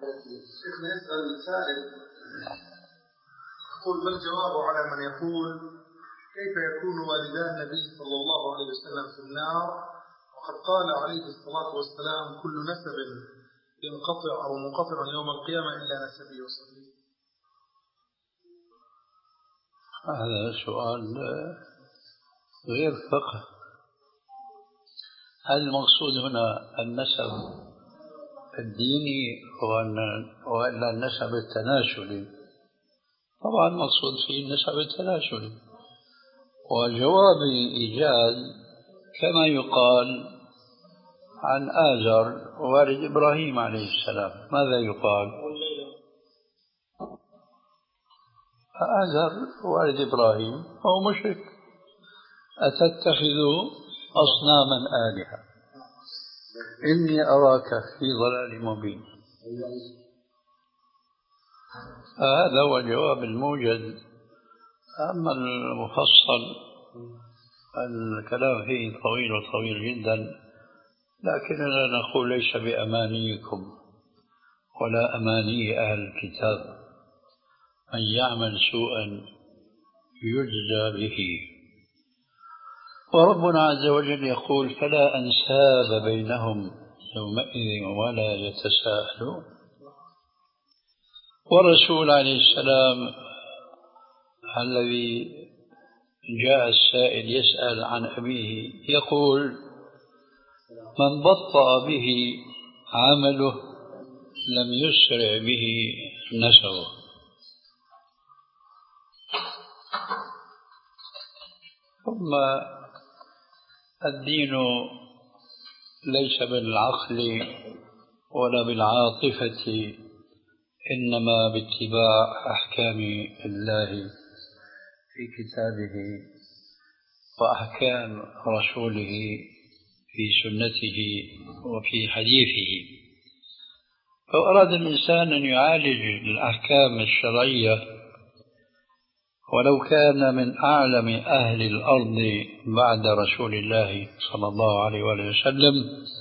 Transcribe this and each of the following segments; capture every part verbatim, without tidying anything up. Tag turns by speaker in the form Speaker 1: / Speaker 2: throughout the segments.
Speaker 1: شيخنا يسأل سائل يقول ما الجواب على من يقول كيف يكون والدا النبي صلى الله عليه وسلم في النار وقد قال عليه الصلاة والسلام كل نسب ينقطع أو منقطع يوم القيامة إلا نسبي وصلي.
Speaker 2: هذا سؤال غير فقه. هل المقصود هنا النسب الديني ولا النسب التناسلي؟ طبعا المقصود فيه النسب التناسلي، والجواب إيجاز كما يقال عن آزر والد إبراهيم عليه السلام. ماذا يقال؟ آزر والد إبراهيم هو مشرك، أتتخذ أصناما آلهة إني أراك في ضلال مبين. هذا هو الجواب الموجز. أما المفصل الكلام فيه طويل وطويل جدا، لكننا نقول ليس بأمانيكم ولا أماني أهل الكتاب من يعمل سوءا يجزى به. وربنا عز وجل يقول فلا أنساب بينهم يومئذ ولا يتساءلون. والرسول عليه السلام الذي جاء السائل يسأل عن أبيه يقول من بطأ به عمله لم يسرع به نسبه. ثم الدين ليس بالعقل ولا بالعاطفة، إنما باتباع أحكام الله في كتابه وأحكام رسوله في سنته وفي حديثه. لو أراد الإنسان أن يعالج الأحكام الشرعية ولو كان من أعلم أهل الأرض بعد رسول الله صلى الله عليه وسلم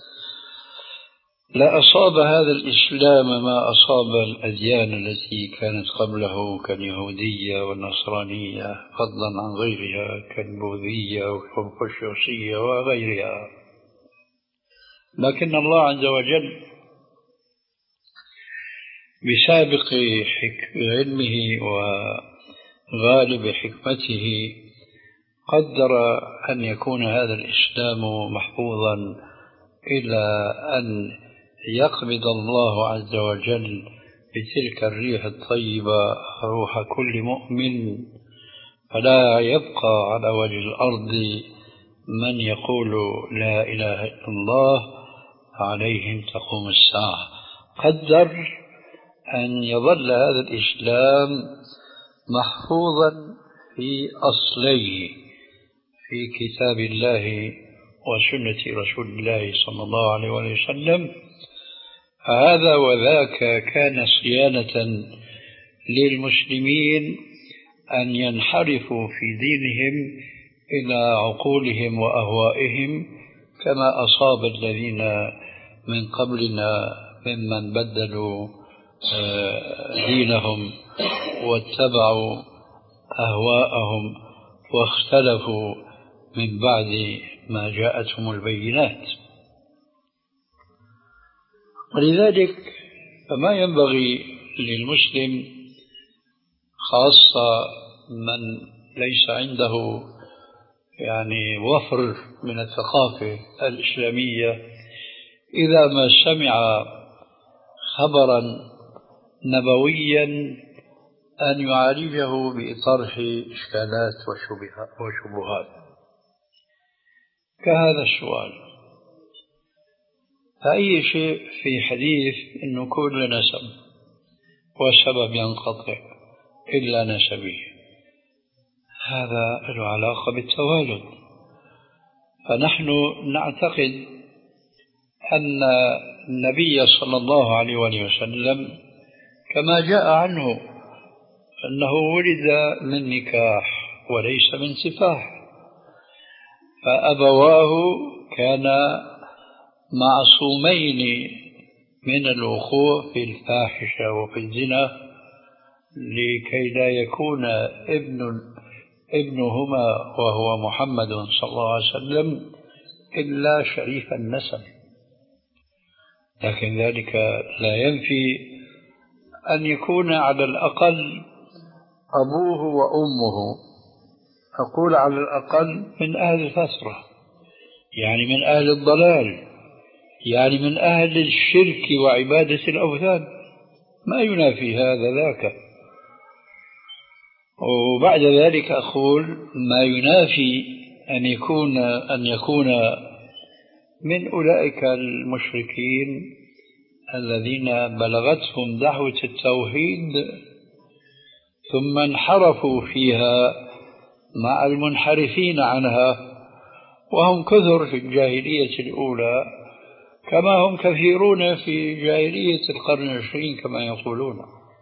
Speaker 2: لأصاب هذا الإسلام ما أصاب الأديان التي كانت قبله كاليهودية والنصرانية، فضلا عن غيرها كالبوذية والكونفوشيوسية وغيرها. لكن الله عز وجل بسابق علمه وغالب حكمته قدر أن يكون هذا الإسلام محفوظا إلى أن يقبض الله عز وجل بتلك الريح الطيبة روح كل مؤمن، فلا يبقى على وجه الأرض من يقول لا إله إلا الله عليهم تقوم الساعة. قدر أن يظل هذا الإسلام محفوظا في أصليه في كتاب الله وسنة رسول الله صلى الله عليه وسلم. هذا وذاك كان صيانة للمسلمين أن ينحرفوا في دينهم إلى عقولهم وأهوائهم كما أصاب الذين من قبلنا ممن بدلوا دينهم واتبعوا أهواءهم واختلفوا من بعد ما جاءتهم البينات. ولذلك فما ينبغي للمسلم خاصة من ليس عنده يعني وفر من الثقافة الإسلامية إذا ما سمع خبرا نبويا أن يعالجه بطرح إشكالات وشبهات كهذا السؤال. فأي شيء في حديث أنه كل نسب والسبب ينقطع إلا نسبه، هذا له علاقة بالتوالد. فنحن نعتقد أن النبي صلى الله عليه وسلم كما جاء عنه أنه ولد من نكاح وليس من سفاح، فأبواه كانا معصومين من الوقوع في الفاحشة وفي الزنا، لكي لا يكون ابن ابنهما وهو محمد صلى الله عليه وسلم إلا شريف النسب. لكن ذلك لا ينفي أن يكون على الأقل أبوه وأمه، أقول على الأقل من أهل الفترة، يعني من أهل الضلال، يعني من أهل الشرك وعبادة الأوثان، ما ينافي هذا ذاك. وبعد ذلك أقول ما ينافي أن يكون أن يكون من أولئك المشركين الذين بلغتهم دعوة التوحيد ثم انحرفوا فيها مع المنحرفين عنها، وهم كثر في الجاهلية الأولى كما هم كثيرون في جاهلية القرن العشرين كما يقولون.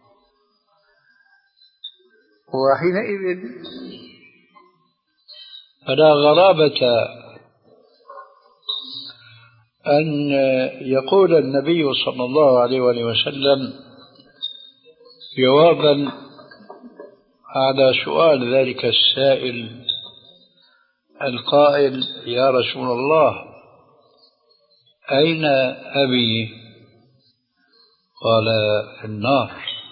Speaker 2: وحينئذ فلا غرابة أن يقول النبي صلى الله عليه وسلم جوابا على سؤال ذلك السائل القائل: يا رسول الله أين أبي؟ قال: في النار.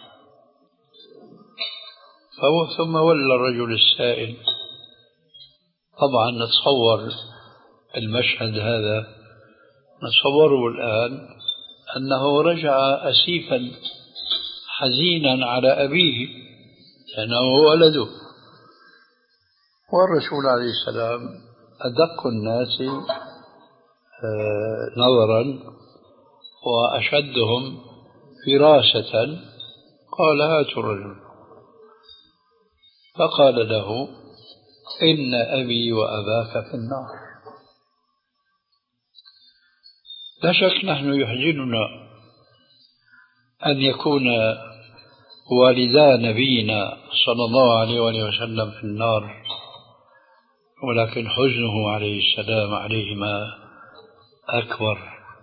Speaker 2: ثم ولى الرجل السائل. طبعا نتصور المشهد هذا، نتصوره الآن أنه رجع أسيفا حزينا على أبيه لأنه ولده، والرسول عليه السلام أدق الناس نظرا وأشدهم فراسة قال: هاتوا الرجل. فقال له: إن أبي وأباك في النار. لا شك نحن يحزننا أن يكون والدا نبينا صلى الله عليه وسلم في النار، ولكن حزنه عليه السلام عليهما أكبر،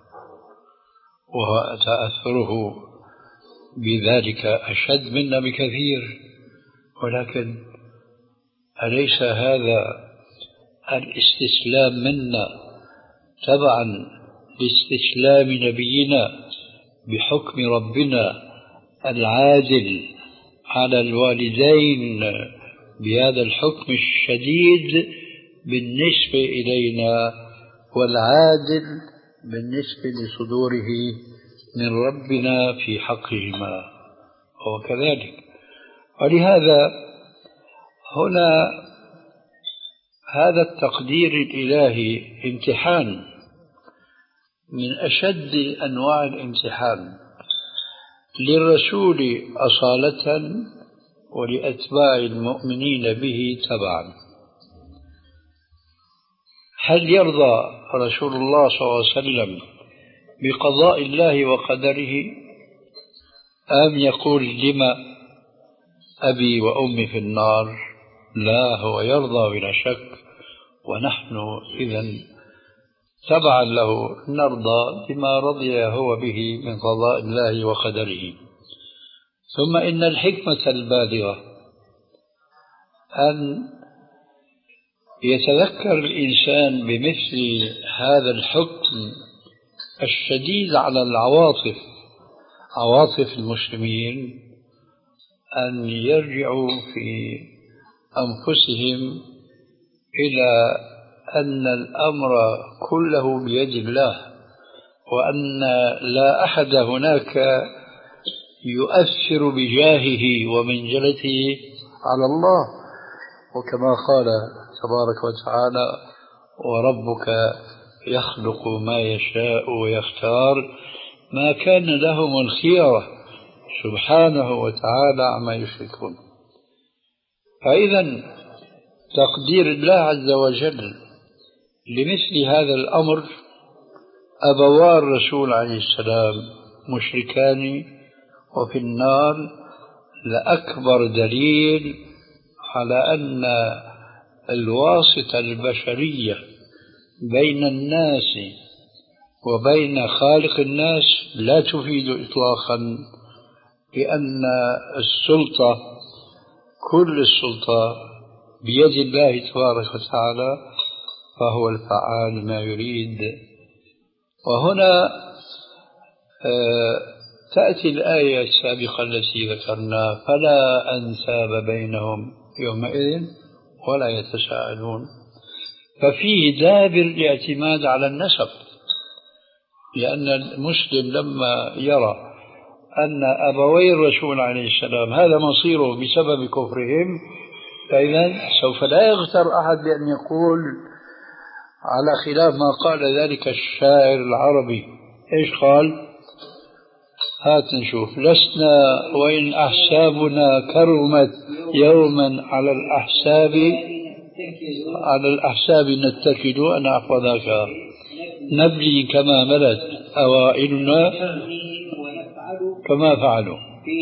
Speaker 2: وتأثره بذلك أشد منا بكثير. ولكن أليس هذا الاستسلام منا تبعا لاستسلام نبينا بحكم ربنا العادل على الوالدين بهذا الحكم الشديد بالنسبة إلينا والعادل بالنسبة لصدوره من ربنا في حقهما؟ وكذلك ولهذا هنا هذا التقدير الإلهي امتحان من أشد أنواع الامتحان للرسول أصالة ولأتباع المؤمنين به تبعا. هل يرضى رسول الله صلى الله عليه وسلم بقضاء الله وقدره، أم يقول: لما أبي وأمي في النار؟ لا، هو يرضى بلا شك، ونحن إذن تبعا له نرضى بما رضي هو به من قضاء الله وقدره. ثم إن الحكمة البالغة أن يتذكر الإنسان بمثل هذا الحكم الشديد على العواطف، عواطف المسلمين، أن يرجعوا في أنفسهم إلى أن الأمر كله بيد الله، وأن لا أحد هناك يؤثر بجاهه ومنزلته على الله. وكما قال تبارك وتعالى: وربك يخلق ما يشاء ويختار ما كان لهم الخيرة سبحانه وتعالى عما يشركون. فإذا تقدير الله عز وجل لمثل هذا الأمر، أبوار الرسول عليه السلام مشركان وفي النار، لأكبر دليل على أن الواسطة البشرية بين الناس وبين خالق الناس لا تفيد إطلاقا، لأن السلطة كل السلطة بيد الله تبارك وتعالى، فهو الفعال ما يريد. وهنا تأتي الآية السابقة التي ذكرنا: فلا أنساب بينهم يومئذ ولا يتساءلون. ففيه دابر الاعتماد على النسب، لأن المسلم لما يرى أن أبوي الرسول عليه السلام هذا مصيره بسبب كفرهم، فإذا سوف لا يغتر أحد بأن يقول على خلاف ما قال ذلك الشاعر العربي. إيش قال؟ هات نشوف: لسنا وإن أحسابنا كرمت يوما على الأحساب على الأحساب نتكد أن أحفظك، نبلي كما ملت أوائلنا كما فعلوا.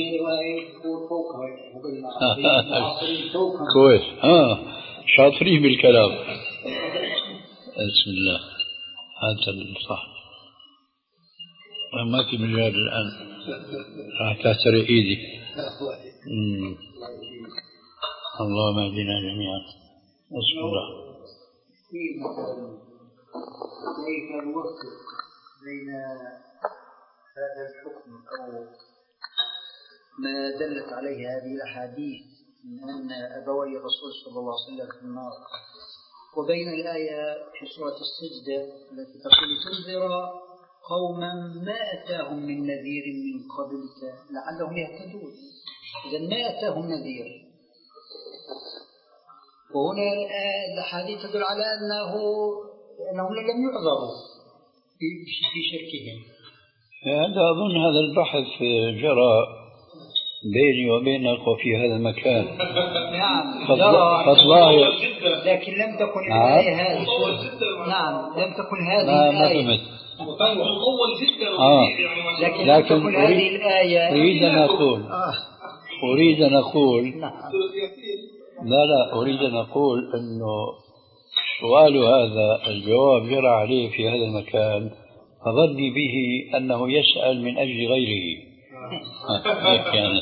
Speaker 2: كويس، ها شاطرين بالكلام. بسم الله. هذا الصح، ما في مجال الآن، راح تحترق إيدي. اللهم اهدنا جميعا. بسم الله.
Speaker 3: كيف نوفق بين هذا الحكم أو ما دلت عليه هذه الأحاديث من أن أبوي الرسول صلى الله عليه وسلم في النار، وبين الآية في سورة السجدة التي تقول: تنذر قوما ما أتاهم من نذير من قبلك لعلهم يهتدون. إذا ما أتاهم نذير، وهنا الأحاديث تدل على أنه أنهم لم يعذروا في شركهم.
Speaker 2: هذا أظن هذا البحث جرى بيني وبينك وفي هذا المكان.
Speaker 3: نعم
Speaker 2: جرى،
Speaker 3: لكن لم تكن الآية هذه. نعم لم تكن هذه الآية.
Speaker 2: آه.
Speaker 3: لكن,
Speaker 2: لكن
Speaker 3: لم تكن هذه الآية.
Speaker 2: أريد أن أقول
Speaker 3: آه.
Speaker 2: أريد أن أقول
Speaker 3: نعم.
Speaker 2: لا لا أريد أن أقول أنه سؤال هذا الجواب جرى عليه في هذا المكان، فظني به أنه يسأل من أجل غيره. يعني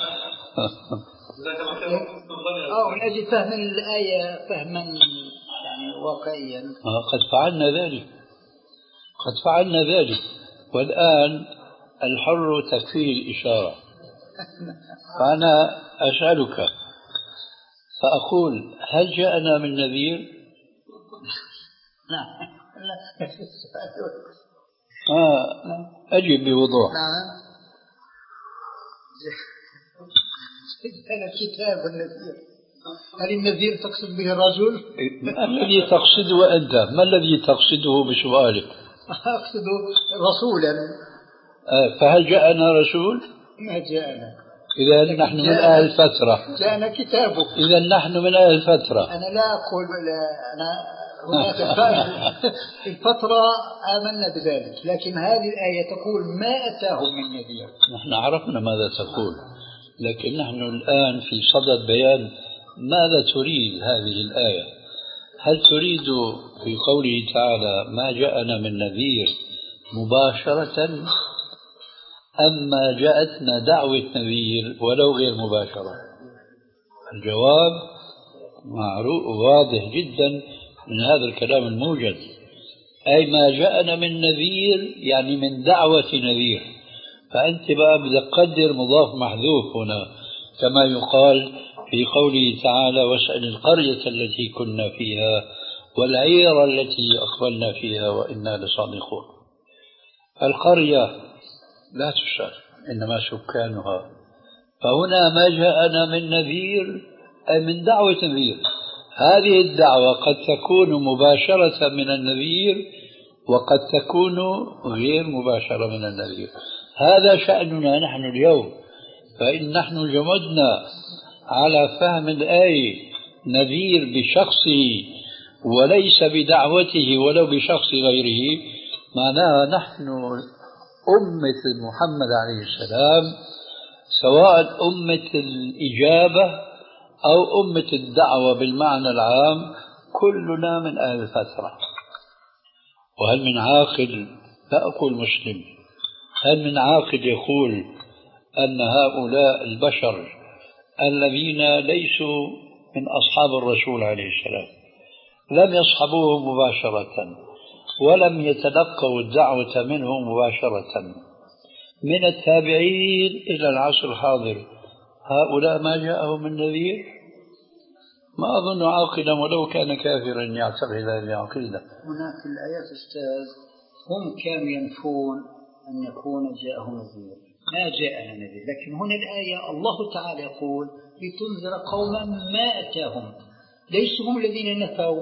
Speaker 3: أو من أجل فهم الآية فهما يعني واقعيا.
Speaker 2: قد فعلنا ذلك قد فعلنا ذلك والآن الحر تكفيه الإشارة. فأنا أسألك فأقول: هل جاءنا من نذير؟
Speaker 3: نعم.
Speaker 2: آه أجب بوضوح.
Speaker 3: نعم. أنا كتاب النذير. هل النذير تقصد به الرجل؟
Speaker 2: ما الذي تقصده أنت؟ ما الذي تقصده بسؤالك؟
Speaker 3: أقصد رسولا.
Speaker 2: آه فهل جاءنا رسول؟
Speaker 3: ما جاءنا.
Speaker 2: إذا نحن من أهل الفترة.
Speaker 3: جاءنا كتابه.
Speaker 2: إذا نحن من أهل الفترة.
Speaker 3: أنا لا أقول لا أنا في الفترة آمنا بذلك، لكن هذه الآية تقول ما أتاهم من نذير.
Speaker 2: نحن عرفنا ماذا تقول، لكن نحن الآن في صدد بيان ماذا تريد هذه الآية. هل تريد في قوله تعالى ما جاءنا من نذير مباشرة، أم ما جاءتنا دعوة نذير ولو غير مباشرة؟ الجواب معروف واضح جدا من هذا الكلام الموجز، أي ما جاءنا من نذير يعني من دعوة نذير. فأنت بقى بدك تقدر مضاف محذوف هنا، كما يقال في قوله تعالى: واسأل القرية التي كنا فيها والعير التي أقبلنا فيها وإنا لصادقون. القرية لا تسأل، إنما سكانها. فهنا ما جاءنا من نذير أي من دعوة نذير. هذه الدعوة قد تكون مباشرة من النذير وقد تكون غير مباشرة من النذير. هذا شأننا نحن اليوم. فإن نحن جمدنا على فهم الآية نذير بشخصه وليس بدعوته ولو بشخص غيره، معناها نحن أمة محمد عليه السلام، سواء أمة الإجابة أو أمة الدعوة بالمعنى العام، كلنا من أهل الفترة. وهل من عاقل لا أقول مسلم، هل من عاقل يقول أن هؤلاء البشر الذين ليسوا من أصحاب الرسول عليه السلام لم يصحبوه مباشرة ولم يتلقوا الدعوة منه مباشرة من التابعين إلى العصر الحاضر، هؤلاء ما جاءهم من نذير؟ ما أظن عاقلا ولو كان كافرا يعتقد هذه العقيدة.
Speaker 3: هناك الآيات أستاذ هم كانوا ينفون أن يكون جاءهم نذير، ما جاءنا نذير، لكن هنا الآية الله تعالى يقول لتنذر قوما ما أتاهم، ليسوا هم الذين نفوا،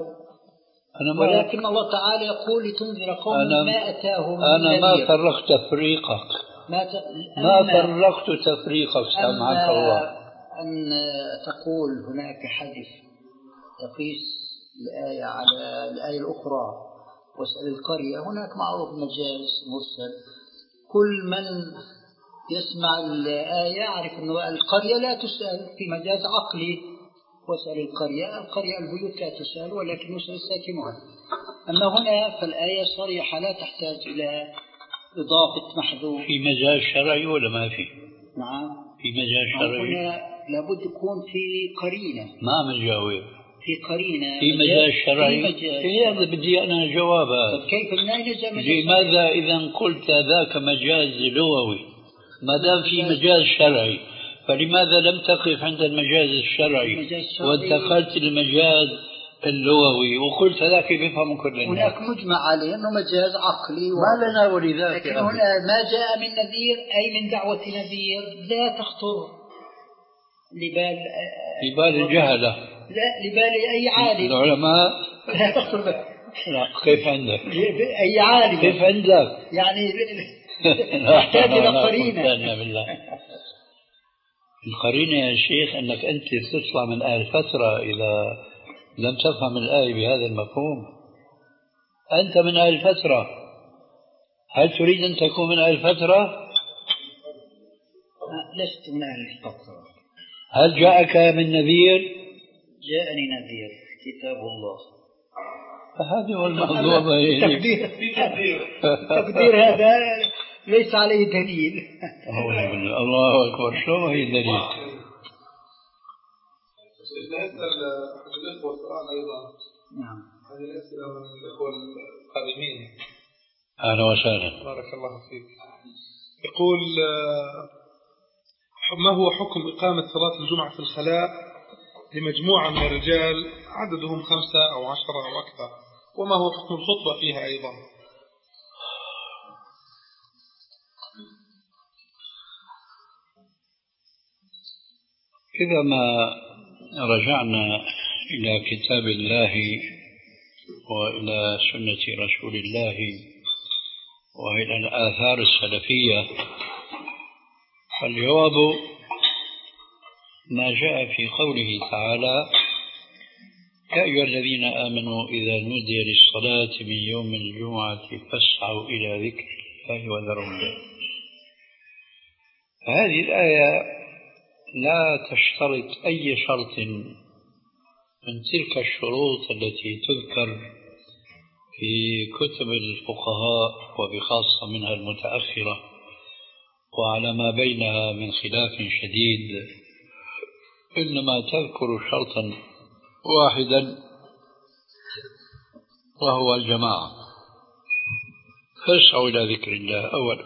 Speaker 3: ولكن الله تعالى يقول لتنذر قوما ما أتاهم.
Speaker 2: أنا ما فرقت تفريقك، ما, ت... ما فرقت تفريقك سامحك الله.
Speaker 3: أن تقول هناك حدث تقيس الآية على الآية الأخرى واسأل القرية، هناك معروف مجاز مرسل، كل من يسمع الآية يعرف أن القرية لا تسأل في مجاز عقلي، واسأل القرية، القرية البيوت لا تسأل ولكن يسأل ساكنها. أما هنا فالآية صريحة لا تحتاج إلى إضافة محذوف.
Speaker 2: في مجاز شرعي ولا ما في؟
Speaker 3: نعم
Speaker 2: في مجاز شرعي.
Speaker 3: هنا لابد يكون في قرينة.
Speaker 2: ما مجاوب.
Speaker 3: في قرينة.
Speaker 2: في مجاز شرعي. في هذا بدي أنا جوابها.
Speaker 3: طب كيف نجا مجاز؟
Speaker 2: لماذا إذا قلت ذاك مجاز لغوي ما دام في مجاز شرعي فلماذا لم تقف عند المجاز الشرعي وانتقلت للمجاز اللغوي وقلت ذاك بيفهم كل الناس؟
Speaker 3: هناك مجمع عليه أنه مجاز عقلي و...
Speaker 2: ما لنا ولذاك.
Speaker 3: لكن هنا ما جاء من نذير أي من دعوة نذير لا تخطر لبال
Speaker 2: لبال الجهلة،
Speaker 3: لا لبال أي عالم
Speaker 2: العلماء
Speaker 3: لا تخطر بك.
Speaker 2: لا كيف عندك؟
Speaker 3: أي عالم
Speaker 2: كيف عندك؟
Speaker 3: يعني تحتاج إلى قرينة.
Speaker 2: بالله القرينة يا شيخ أنك أنت تطلع من أهل فترة إذا لم تفهم الآية بهذا المفهوم. أنت من أهل فترة، هل تريد أن تكون من أهل فترة؟
Speaker 3: لست من أهل الفترة.
Speaker 2: هل جاءك من نذير؟
Speaker 3: جاءني نذير كتاب الله.
Speaker 2: فهذا هو الموضوع.
Speaker 3: تقدير تقدير هذا ليس عليه دليل.
Speaker 2: الله أكبر، شو هي الدليل؟
Speaker 1: نسأل الأخوة السؤال أيضا.
Speaker 3: نعم.
Speaker 1: هذه الأسئلة من الأخوة القادمين.
Speaker 2: أهلا وسهلا.
Speaker 1: بارك الله فيك. يقول ما هو حكم إقامة صلاة الجمعة في الخلاء لمجموعة من الرجال عددهم خمسة أو عشرة أو أكثر، وما هو حكم الخطبة فيها أيضا؟
Speaker 2: إذا ما رجعنا إلى كتاب الله وإلى سنة رسول الله وإلى الآثار السلفية فالجواب ما جاء في قوله تعالى يا أيها الذين آمنوا إذا نودي للصلاة من يوم الجمعة فاسعوا إلى ذكر الله وذروا البيع. هذه الآية لا تشترط أي شرط من تلك الشروط التي تذكر في كتب الفقهاء وبخاصة منها المتأخرة وعلى ما بينها من خلاف شديد، إنما تذكر شرطا واحدا وهو الجماعة، فاسعوا إلى ذكر الله أولا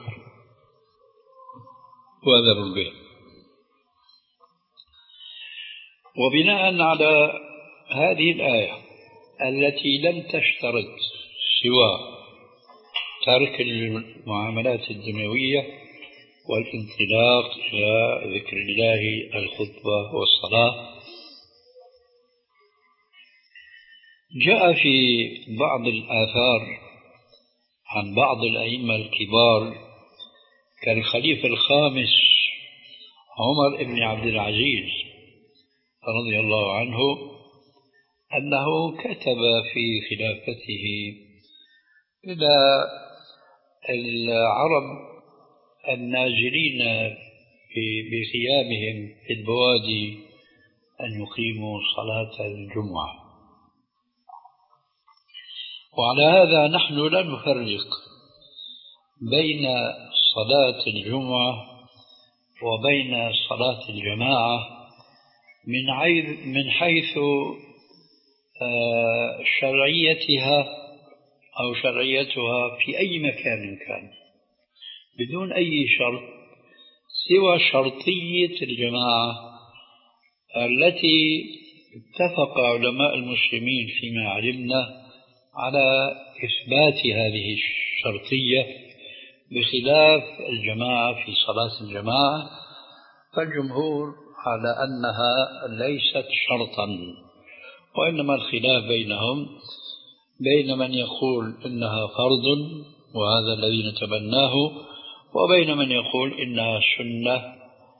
Speaker 2: وذروا البيع. وبناء على هذه الآية التي لم تشترط سوى ترك المعاملات الدنيوية والانطلاق إلى ذكر الله الخطبة والصلاة، جاء في بعض الآثار عن بعض الأئمة الكبار كالخليفة الخامس عمر بن عبد العزيز رضي الله عنه أنه كتب في خلافته إلى العرب النازلين بخيامهم في البوادي أن يقيموا صلاة الجمعة. وعلى هذا نحن لا نفرق بين صلاة الجمعة وبين صلاة الجماعة من حيث شرعيتها أو شرعيتها في أي مكان كان، بدون أي شرط سوى شرطية الجماعة التي اتفق علماء المسلمين فيما علمنا على إثبات هذه الشرطية، بخلاف الجماعة في صلاة الجماعة فالجمهور على أنها ليست شرطا، وإنما الخلاف بينهم بين من يقول إنها فرض وهذا الذي نتبناه، وبين من يقول إنها سنة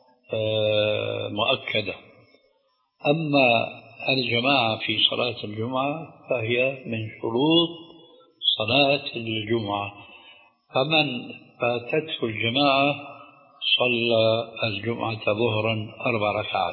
Speaker 2: مؤكدة. أما الجماعة في صلاة الجمعة فهي من شروط صلاة الجمعة، فمن فاتته الجماعة صلى الجمعة ظهرا أربع ركعات.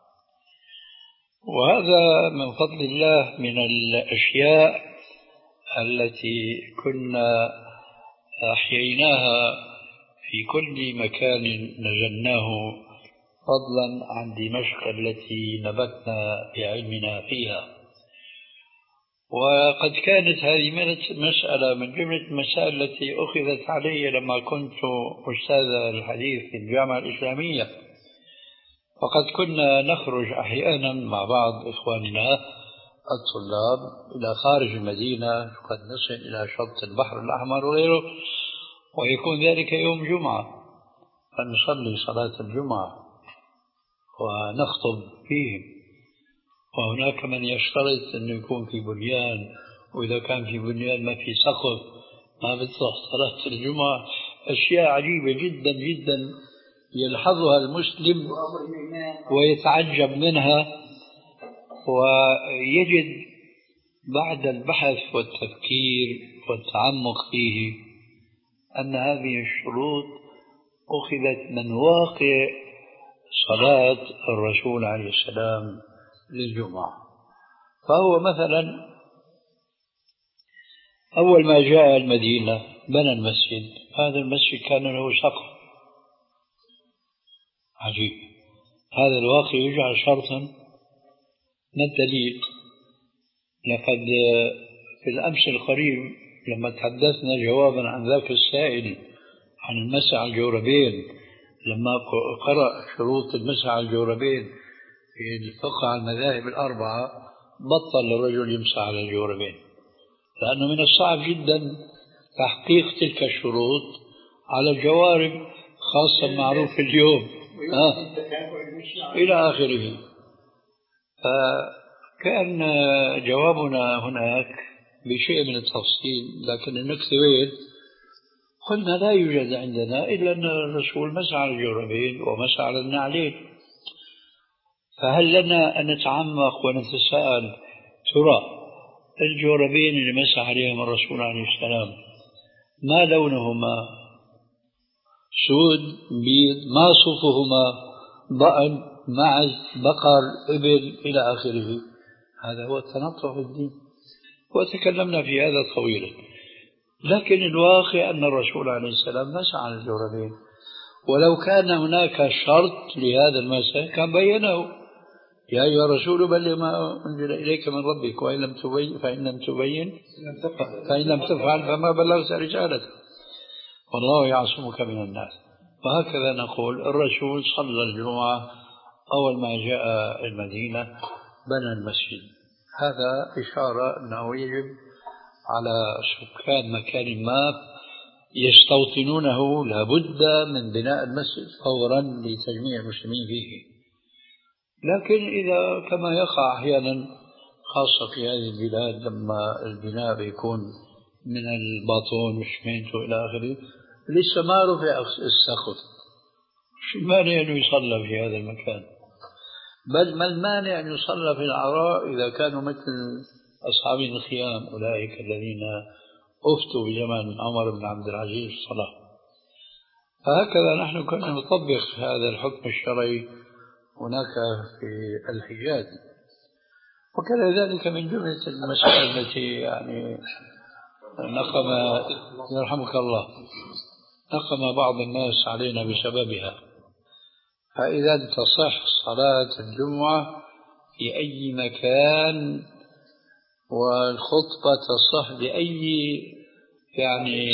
Speaker 2: وهذا من فضل الله من الأشياء التي كنا أحييناها في كل مكان نزلناه، فضلا عن دمشق التي نبتنا بعلمنا فيها. وقد كانت هذه مسألة من جملة المسائل التي أخذت علي لما كنت أستاذ الحديث في الجامعة الإسلامية، وقد كنا نخرج أحيانا مع بعض إخواننا الطلاب إلى خارج المدينة، قد نصل إلى شط البحر الأحمر وغيره، ويكون ذلك يوم جمعة، فنصلي صلاة الجمعة ونخطب فيهم. وهناك من يشترط أنه يكون في بنيان، وإذا كان في بنيان ما في سقف ما بتصح صلاة الجمعة. أشياء عجيبة جدا جدا يلحظها المسلم ويتعجب منها، ويجد بعد البحث والتفكير والتعمق فيه أن هذه الشروط أخذت من واقع صلاة الرسول عليه السلام للجمعة. فهو مثلا أول ما جاء المدينة بنى المسجد، هذا المسجد كان له سقف عجيب. هذا الواقع يجعل شرطا، ما الدليل؟ لقد في الأمس القريب لما تحدثنا جوابا عن ذاك السائل عن المسح على الجوربين، لما قرأ شروط المسح على الجوربين في الفقه على المذاهب الأربعة بطل الرجل يمسح على الجوربين، لأنه من الصعب جدا تحقيق تلك الشروط على الجوارب، خاصة معروف اليوم آه. إلى آخره. فكان جوابنا هناك بشيء من التفصيل، لكن النكتة وين؟ قلنا لا يوجد عندنا إلا أن الرسول مسح على الجوربين ومسح على النعلين. فهل لنا أن نتعمق ونتساءل ترى الجوربين اللي مسح عليهم الرسول عليه السلام ما لونهما؟ سود، بيض، ما صفهما؟ ضأن، معز، بقر، إبل، إلى آخره. هذا هو التنطع في الدين، وتكلمنا في هذا طويلا. لكن الواقع أن الرسول عليه السلام مسح على الجوربين، ولو كان هناك شرط لهذا المسح كان بينه: يا أيها الرسول بلغ ما أنزل إليك من ربك وإن لم تبين فإن لم تبين فإن لم تفعل فما بلغت رسالته والله يعصمك من الناس. وهكذا نقول الرسول صلى الجمعة أول ما جاء المدينة بنى المسجد. هذا إشارة أنه يجب على سكان مكان ما يستوطنونه لابد من بناء المسجد فورا لتجميع المسلمين فيه. لكن إذا كما يقع أحيانا خاصة في هذه البلاد لما البناء بيكون من الباطون والشمينت إلى آخره لسه ما رفع السقف، شو المانع أن يصلى في هذا المكان؟ بل ما المانع أن يصلى في العراء إذا كانوا مثل أصحاب الخيام أولئك الذين أفتوا بزمن عمر بن عبد العزيز الصلاة. فهكذا نحن كنا نطبق هذا الحكم الشرعي هناك في الحجاز. وكان ذلك من جملة المسائل التي يعني نقم يرحمك الله نقم بعض الناس علينا بسببها. فإذا تصح صلاة الجمعة في أي مكان والخطبة تصح بأي يعني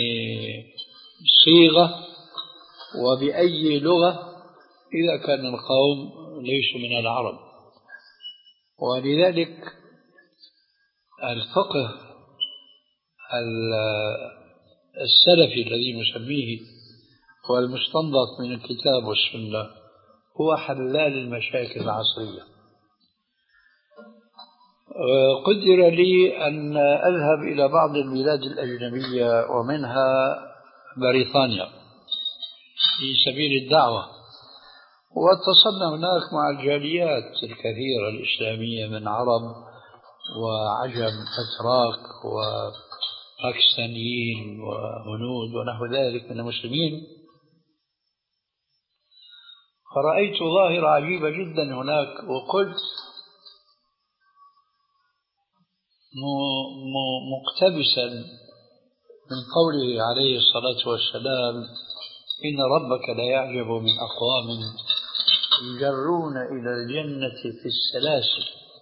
Speaker 2: صيغة وبأي لغة إذا كان القوم ليسوا من العرب. ولذلك الفقه السلفي الذي نسميه هو المستنبط من الكتاب والسنة هو حلال المشاكل العصرية. قدر لي أن أذهب إلى بعض البلاد الأجنبية ومنها بريطانيا في سبيل الدعوة، واتصلنا هناك مع الجاليات الكثيرة الإسلامية من عرب وعجم أتراك وباكستانيين وهنود ونحو ذلك من المسلمين. فرأيت ظاهرة عجيبة جدا هناك، وقلت مقتبسا من قوله عليه الصلاة والسلام: إن ربك لا يعجب من أقوام يجرون إلى الجنة في السلاسل.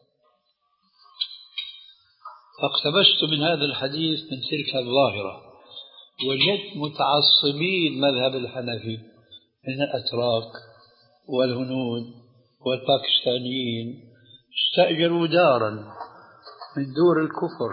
Speaker 2: فاقتبست من هذا الحديث من تلك الظاهرة، وجدت متعصبين مذهب الحنفي من الأتراك والهنود والباكستانيين استأجروا دارا من دور الكفر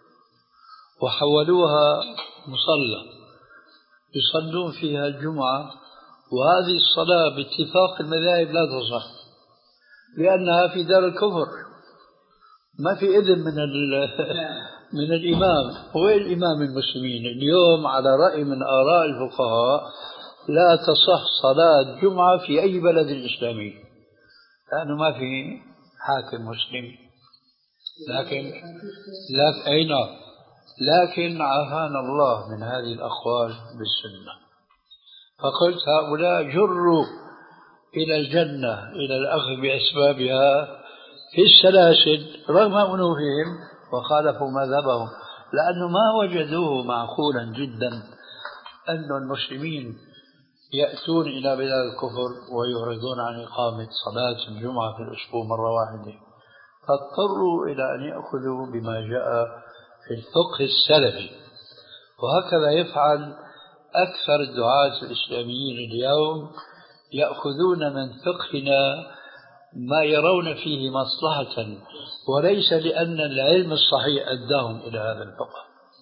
Speaker 2: وحولوها مصلى يصلون فيها الجمعة، وهذه الصلاة باتفاق المذاهب لا تصح لأنها في دار الكفر، ما في إذن من من الإمام. هو الإمام المسلمين اليوم على رأي من آراء الفقهاء لا تصح صلاة جمعة في أي بلد إسلامي لأنه ما في حاكم مسلم. لكن لكن أين لكن عافانا الله من هذه الأقوال بالسنة. فقلت هؤلاء جروا إلى الجنة إلى الأخذ بأسبابها في السلاسل رغم أنوفهم وخالفوا مذهبهم، لأنه ما وجدوه معقولا جدا أن المسلمين يأتون إلى بلاد الكفر ويعرضون عن إقامة صلاة الجمعة في الأسبوع مرة واحدة، فاضطروا إلى أن يأخذوا بما جاء في الفقه السلفي. وهكذا يفعل أكثر الدعاة الإسلاميين اليوم، يأخذون من فقهنا ما يرون فيه مصلحة وليس لأن العلم الصحيح أداهم إلى هذا الفقه.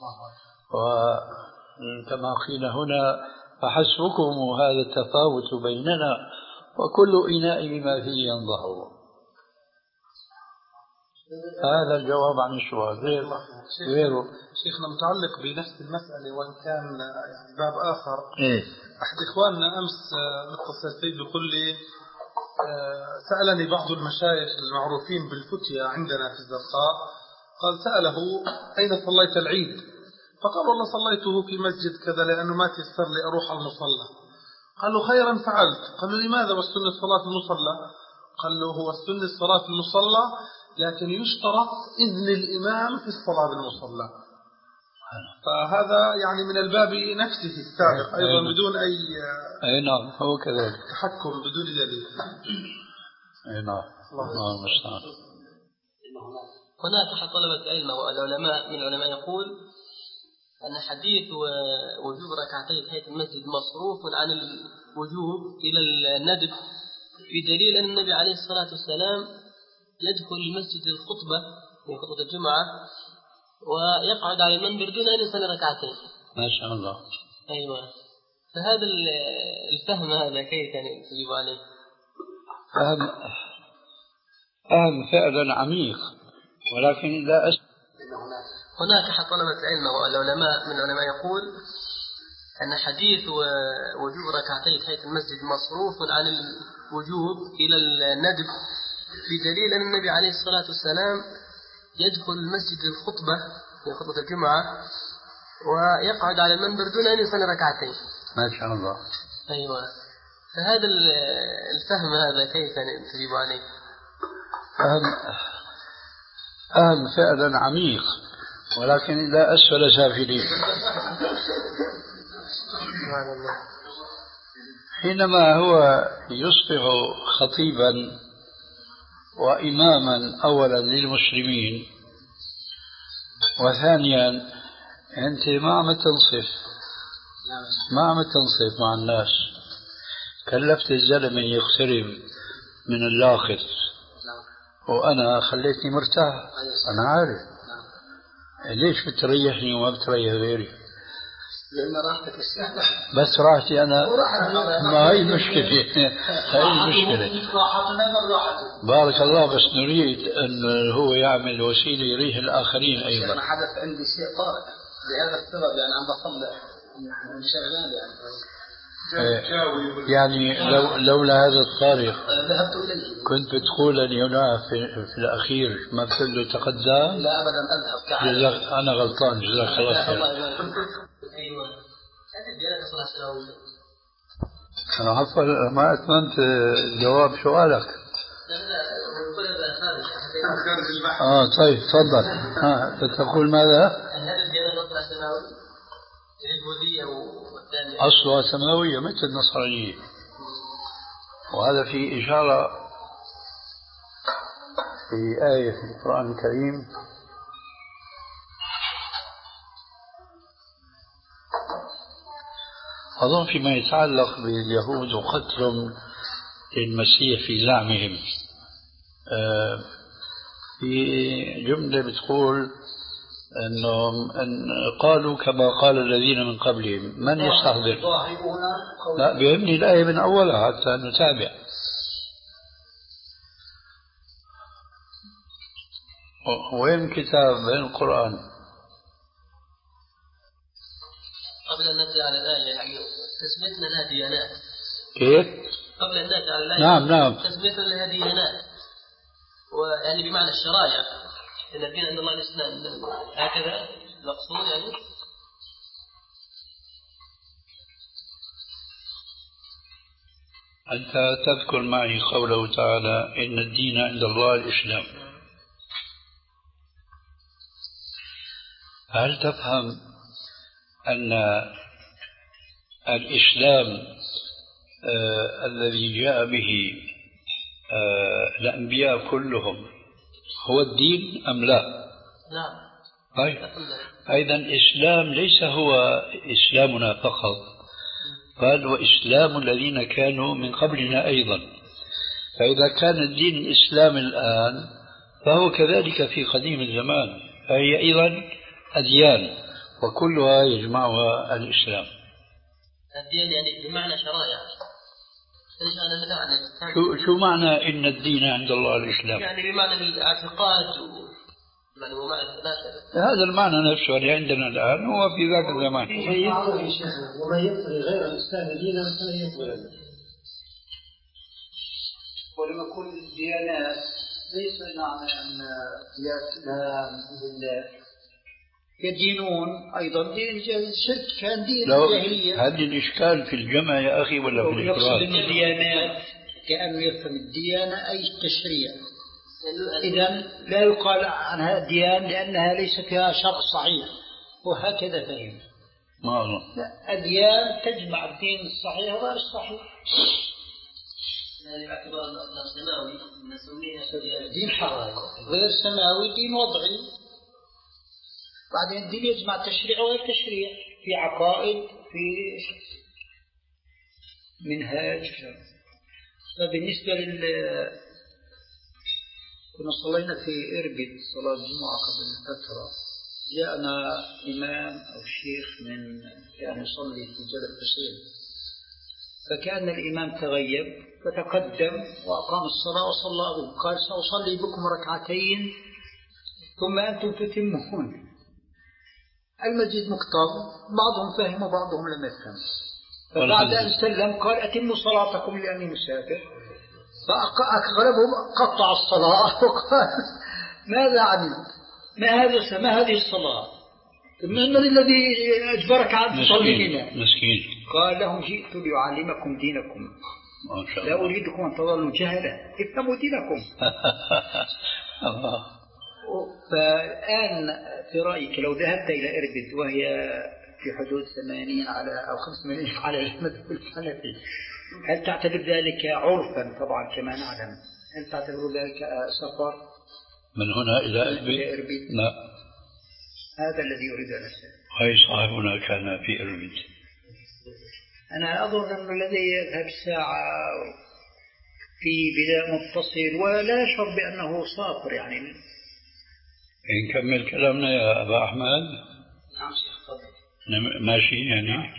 Speaker 2: وكما قيل هنا: فحسبكم هذا التفاوت بيننا وكل إناء بما فيه ينضح. هذا الجواب عن السؤال. غير غيره
Speaker 1: شيخنا متعلق بنفس المسألة وإن كان يعني باب آخر.
Speaker 2: إيه؟
Speaker 1: أحد إخواننا أمس متصل فيه بيقول لي سألني بعض المشايخ المعروفين بالفتية عندنا في الزرقاء، قال سأله: أين صليت العيد؟ فقال: والله صليته في مسجد كذا لأنه ما تيسر لي أروح على المصلى. قال له: خيرا فعلت. قال له: لماذا والسنة صلاة المصلى؟ قال له: هو السنة صلاة المصلى لكن يشترط إذن الإمام في الصلاة بالمصلى. فهذا يعني من الباب نفسه السابق أيضا بدون أي
Speaker 2: أي نعم هو كذلك
Speaker 1: تحكم بدون دليل.
Speaker 2: أي نعم. الله المستعان.
Speaker 4: هناك أحد طلبة العلم والعلماء من العلماء يقول أن حديث وجوب ركعتي تحية المسجد مصروف عن الوجوب إلى الندب، بدليل أن النبي عليه الصلاة والسلام يدخل المسجد الخطبة في خطبة الجمعة ويقعد على المنبر دون أن يصلي ركعتين.
Speaker 2: ما شاء الله.
Speaker 4: أيوة. فهذا الفهم هذا كيف يعني تجيب عليه؟
Speaker 2: فهم فهم فعلا عميق، ولكن لا أس...
Speaker 4: هناك أحد طلبة العلم والعلماء من العلماء يقول أن حديث وجوب ركعتي تحية المسجد مصروف عن الوجوب إلى الندب، بدليل أن النبي عليه الصلاة والسلام يدخل المسجد الخطبة في خطبة الجمعة ويقعد على المنبر دون أن يصلي ركعتين.
Speaker 2: ما شاء الله.
Speaker 4: أيوة. فهذا الفهم هذا كيف تجيب عليه؟
Speaker 2: فهم فهم فعلا عميق، ولكن لا أسفل سافلين.
Speaker 1: سبحان الله.
Speaker 2: حينما هو يصبح خطيبا وإماما أولا للمسلمين، وثانيا أنت ما عم تنصف ما عم تنصف مع الناس، كلفت الزلمة يقترب من اللاخت وأنا خليتني مرتاح. أنا عارف ليش بتريحني وما بتريح غيري؟
Speaker 3: لأن راحتك السهلة
Speaker 2: بس راحتي أنا، ما هي المشكلة. هي المشكلة. بارك الله. بس نريد أن هو يعمل وسيلة يريح الآخرين أيضا.
Speaker 3: أنا حدث عندي شيء طارئ بهذا السبب، يعني عم بصلح شغال يعني
Speaker 2: يعني لو لولا هذا الطارق
Speaker 3: ذهبت إليه.
Speaker 2: كنت بتقول هنا في, في الأخير ما بتقول له تقدم؟
Speaker 3: لا أبدا، أذهب كعادة.
Speaker 2: أنا غلطان، جزاك الله خير.
Speaker 4: أيوة. هذه الديانة تصلها سنويا.
Speaker 2: أنا عفوا ما أتممت جواب سؤالك. آه طيب تفضل. ها تقول ماذا؟
Speaker 4: هذه الديانة تصلها سنويا. اليهودية والثانية
Speaker 2: أصلها سماوية مثل النصرانية، وهذا في إشارة في آية في القرآن الكريم أظن فيما يتعلق باليهود وقتلهم للمسيح في زعمهم. في جملة بتقول أنهم أن قالوا كما قال الذين من قبلهم. من يستحضر؟ لا بيهمني الآية من أولها حتى نتابع. وين كتاب بين القرآن؟
Speaker 4: قبل أن نأتي على الآية يعني تسميتنا لها ديانات.
Speaker 2: كيف؟
Speaker 4: قبل أن نأتي على الآية
Speaker 2: نعم نعم
Speaker 4: تسميتنا لها ديانات، ويعني بمعنى الشرائع، إن الدين عند الله الإسلام، هكذا مقصود يعني.
Speaker 2: أنت تذكر معي قوله تعالى إن الدين عند الله الإسلام. هل تفهم أن الإسلام آه الذي جاء به آه الأنبياء كلهم هو الدين أم لا؟
Speaker 4: نعم.
Speaker 2: طيب أيضا الإسلام ليس هو إسلامنا فقط، بل وإسلام الذين كانوا من قبلنا أيضا. فإذا كان الدين الإسلام الآن فهو كذلك في قديم الزمان، فهي أيضا أديان وكلها يجمعها الإسلام.
Speaker 4: الدين يعني بمعنى شرائع.
Speaker 2: شو شو معنى إن الدين عند الله الإسلام؟
Speaker 4: يعني بمعنى الاعتقاد و... يعني ومعنى
Speaker 2: هذا المعنى نفسه اللي عندنا الآن هو في ذاك الزمان.
Speaker 3: وما يبتغي غير الإسلام دينا فلا يقبل. ولما كل الديانات ليس معنى أن الإسلام يدينون أيضا دين الشرك كان دين الجاهلية.
Speaker 2: هذا الإشكال في الجمع يا أخي ولا في الإفراد؟
Speaker 3: يقصد الديانات كأنه يفهم الديانة أي التشريع. إذن لا يقال عنها ديان لأنها ليس فيها شرع صحيح، وهكذا فهم.
Speaker 2: ما أظن.
Speaker 3: الديان تجمع الدين الصحيح وغير الصحيح.
Speaker 4: يعني باعتبار الأصل السماوي نسميها
Speaker 3: دين حقائق، غير سماوي دين وضعي. بعدين الدين يجمع تشريع وغير تشريع، في عقائد، في منهاج. فبالنسبة لل كنا صلينا في إربد صلاة الجمعة قبل فترة، جاءنا إمام أو شيخ من كان يصلي في جبل حسين، فكان الإمام تغيب فتقدم وأقام الصلاة وصلى بهم. قال سأصلي بكم ركعتين ثم أنتم تتمون. المسجد مكتظ، بعضهم فهم وبعضهم لم يفهم. فبعد أن سلم قال أتموا صلاتكم لأني مسافر، فأغلبهم قطع الصلاة وقال ماذا عملت؟ ما هذا ما هذه الصلاة؟ من الذي أجبرك على تصلي هنا؟
Speaker 2: مسكين.
Speaker 3: قال لهم جئت لأعلمكم دينكم، لا أريدكم أن تظلوا جهلا، افهموا دينكم. فالآن في رأيك لو ذهبت إلى إربد وهي في حدود ثمانين على أو خمس ملايين على المذهب الحنفي، هل تعتبر ذلك عرفا؟ طبعا كما نعلم، هل تعتبر ذلك سفر
Speaker 2: من هنا إلى إربيل؟ لا،
Speaker 3: هذا الذي يريد أن أسأل.
Speaker 2: أي صاحبنا كان في إربيل.
Speaker 3: أنا أظن أن الذي يذهب ساعة في بناء متصل ولا يشعر بأنه سافر يعني.
Speaker 2: نكمل كلامنا يا أبا أحمد.
Speaker 3: نعم شيخ تفضل.
Speaker 2: ماشي يعني.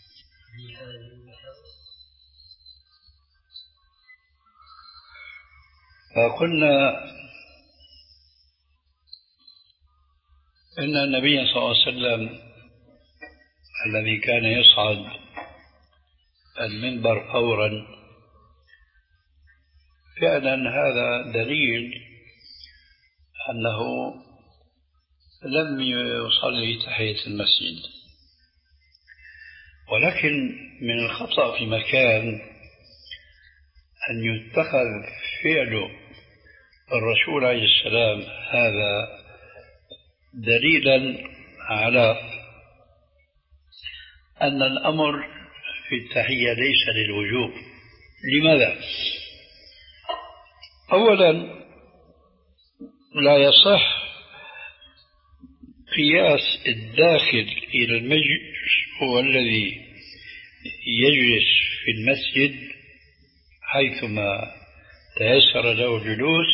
Speaker 2: فقلنا إن النبي صلى الله عليه وسلم الذي كان يصعد المنبر فورا فعلا هذا دليل أنه لم يصلي تحية المسجد، ولكن من الخطأ في مكان أن يتخذ فعل الرسول عليه السلام هذا دليلا على أن الأمر في التحية ليس للوجوب. لماذا؟ أولا لا يصح قياس الداخل إلى المجلس هو الذي يجلس في المسجد حيثما تيسر له الجلوس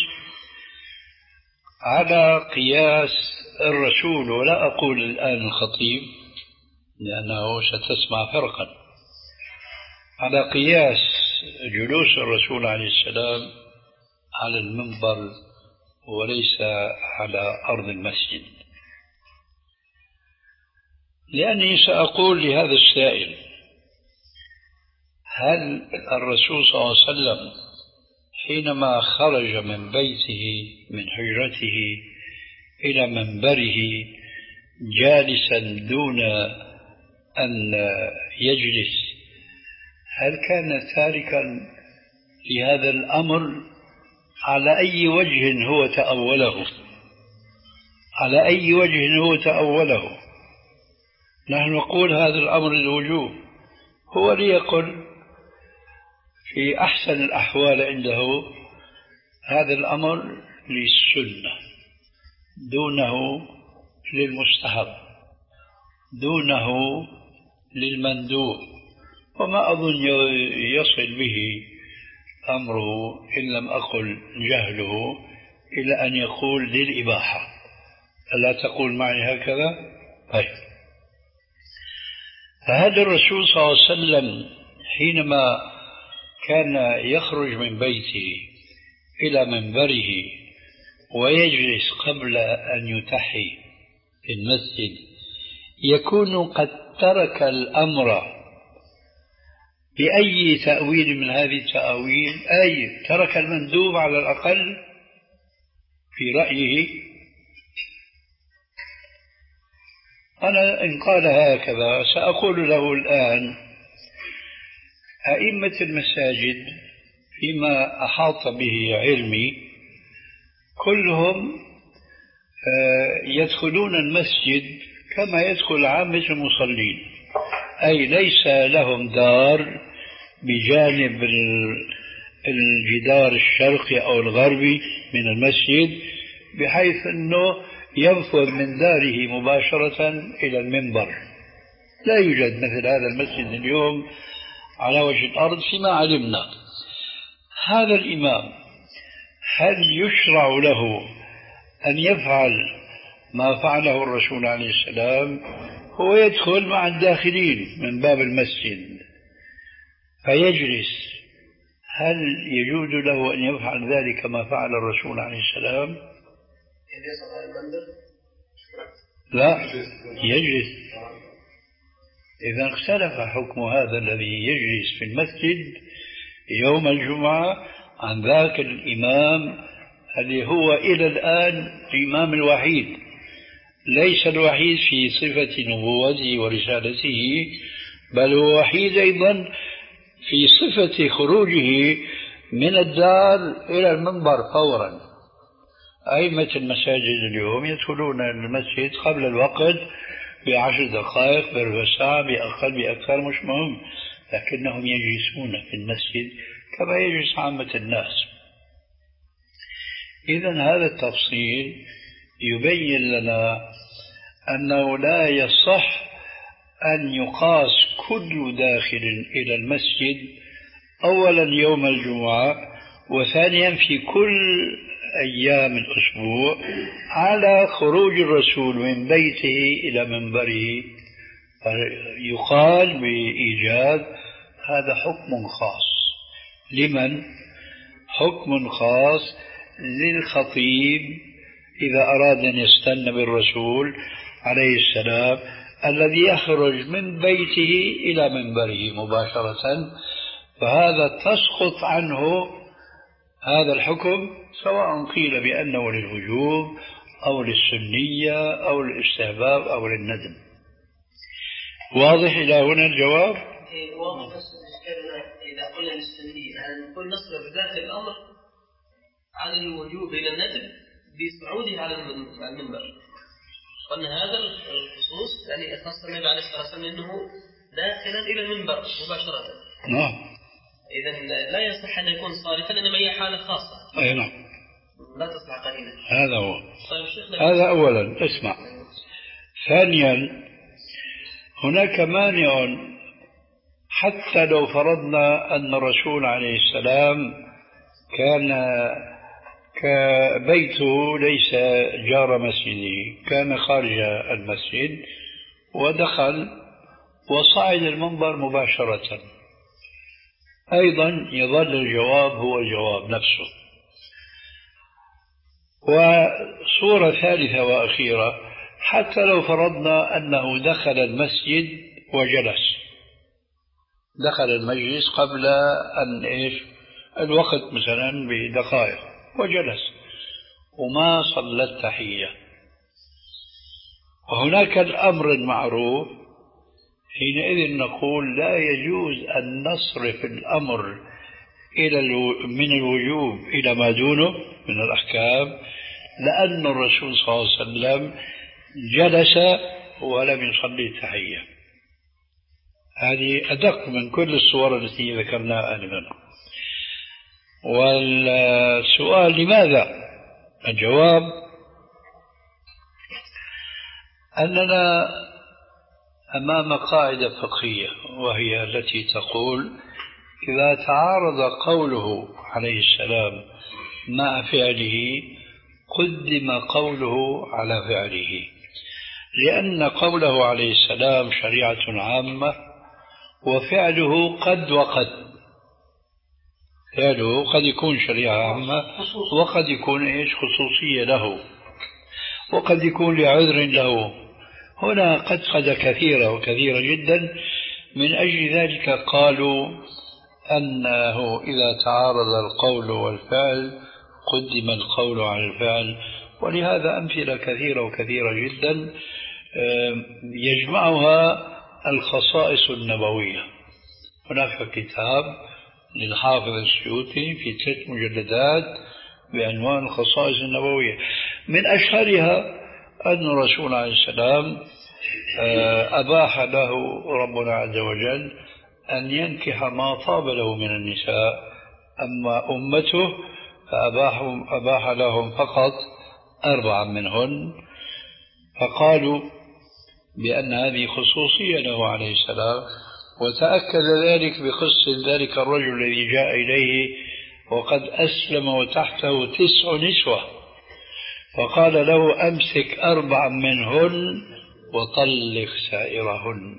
Speaker 2: على قياس الرسول، ولا أقول الآن الخطيب لأنه ستسمع فرقا، على قياس جلوس الرسول عليه السلام على المنبر وليس على أرض المسجد. لأني سأقول لهذا السائل: هل الرسول صلى الله عليه وسلم حينما خرج من بيته من حجرته إلى منبره جالسا دون أن يجلس، هل كان تاركا في هذا الأمر؟ على أي وجه هو تأوله؟ على أي وجه هو تأوله؟ نحن نقول هذا الأمر للوجوب، هو ليقل في أحسن الأحوال عنده هذا الأمر للسنة دونه للمستحب دونه للمندوب، وما أظن يصل به أمره إن لم أقل جهله إلى أن يقول للإباحة. ألا تقول معي هكذا؟ طيب، فهذا الرسول صلى الله عليه وسلم حينما كان يخرج من بيته إلى منبره ويجلس قبل أن يتحي في المسجد يكون قد ترك الأمر بأي تأويل من هذه التأويل، أي ترك المندوب على الأقل في رأيه. أنا إن قال هكذا سأقول له الآن: أئمة المساجد فيما أحاط به علمي كلهم يدخلون المسجد كما يدخل عامة المصلين، أي ليس لهم دار بجانب الجدار الشرقي أو الغربي من المسجد بحيث أنه ينفذ من داره مباشرة إلى المنبر. لا يوجد مثل هذا المسجد اليوم على وجه الأرض فيما علمنا. هذا الإمام هل يشرع له أن يفعل ما فعله الرسول عليه السلام؟ هو يدخل مع الداخلين من باب المسجد فيجلس، هل يجوز له أن يفعل ذلك ما فعل الرسول عليه السلام؟ لا، يجلس. إذا اختلف حكم هذا الذي يجلس في المسجد يوم الجمعة عن ذاك الإمام الذي هو إلى الآن الإمام الوحيد، ليس الوحيد في صفة نبوته ورسالته، بل هو وحيد أيضا في صفة خروجه من الدار إلى المنبر فورا. أئمة المساجد اليوم يدخلون المسجد قبل الوقت بعشر دقائق بربع ساعة بأقل بأكثر مش مهم، لكنهم يجلسون في المسجد كما يجلس عامة الناس. إذن هذا التفصيل يبين لنا أنه لا يصح أن يقاس كل داخل إلى المسجد أولا يوم الجمعة وثانيا في كل أيام الأسبوع على خروج الرسول من بيته إلى منبره. يقال بإيجاز هذا حكم خاص. لمن؟ حكم خاص للخطيب إذا أراد أن يستنى بالرسول عليه السلام الذي يخرج من بيته إلى منبره مباشرة، فهذا تسقط عنه هذا الحكم سواء قيل بأنه للوجوب أو للسنية أو للاستحباب أو للندم. واضح إلى هنا الجواب؟
Speaker 4: إيه واضح. بس إذا قلنا للسنية هل نقول نصرف ذات الأمر عن الوجوب إلى الندم بصعوده على المنبر؟ قلنا هذا الخصوص يعني خاصة النبي عليه الصلاة والسلام أنه داخلا إلى المنبر مباشرة.
Speaker 2: نعم.
Speaker 4: إذن لا يصح أن يكون صارفا، إنما هي حالة خاصة.
Speaker 2: أي نعم.
Speaker 4: لا تصلح قليلا.
Speaker 2: هذا هو.
Speaker 4: طيب
Speaker 2: هذا أولا. اسمع. ثانيا هناك مانع حتى لو فرضنا أن الرسول عليه السلام كان كبيته ليس جار مسجده، كان خارج المسجد ودخل وصعد المنبر مباشرة، أيضا يظل الجواب هو الجواب نفسه. وصورة ثالثة وأخيرة، حتى لو فرضنا أنه دخل المسجد وجلس، دخل المجلس قبل أن إيش الوقت مثلا بدقائق وجلس وما صلى التحية، وهناك الأمر المعروف، حينئذ نقول لا يجوز أن نصرف الأمر إلى من الوجوب إلى ما دونه من الأحكام، لأن الرسول صلى الله عليه وسلم جلس ولم يصلي التحية. هذه أدق من كل الصور التي ذكرناها آنفا. والسؤال لماذا؟ الجواب أننا أمام قاعدة فقهية، وهي التي تقول إذا تعارض قوله عليه السلام مع فعله قدم قوله على فعله، لأن قوله عليه السلام شريعة عامة وفعله قد وقد. فعله قد يكون شريعة عامة وقد يكون إيش خصوصية له، وقد يكون لعذر له. هنا قد قد كثيرة وكثيرة جدا، من أجل ذلك قالوا أنه إذا تعارض القول والفعل قدم القول على الفعل. ولهذا أمثلة كثيرة وكثيرة جدا يجمعها الخصائص النبوية. هناك كتاب للحافظ السيوطي في ثلاث مجلدات بعنوان الخصائص النبوية، من أشهرها أن الرسول عليه السلام أباح له ربنا عز وجل أن ينكح ما طاب له من النساء، أما أمته فأباح أباح لهم فقط أربعا منهن، فقالوا بأن هذه خصوصية له عليه السلام. وتأكد ذلك بقصة ذلك الرجل الذي جاء إليه وقد أسلم وتحته تسع نسوة، فقال له أمسك أربعا منهن وطلق سائرهن.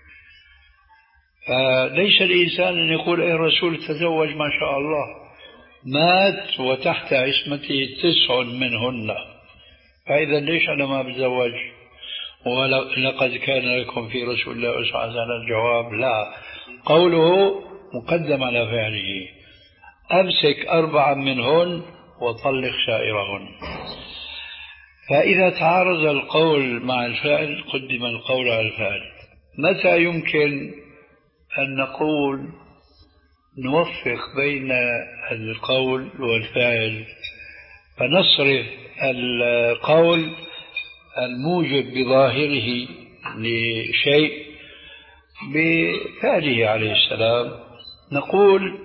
Speaker 2: فليس الإنسان أن يقول أي الرسول تزوج ما شاء الله، مات وتحت عصمته تسع منهن، فإذا ليش أنا ما بتزوج؟ ولقد كان لكم في رسول الله أسوة حسنة. الجواب لا، قوله مقدم على فعله. أمسك أربعا منهن وطلق سائرهن. فإذا تعارض القول مع الفعل قدم القول على الفعل. متى يمكن أن نقول نوفق بين القول والفعل فنصرف القول الموجب بظاهره لشيء بفعله عليه السلام، نقول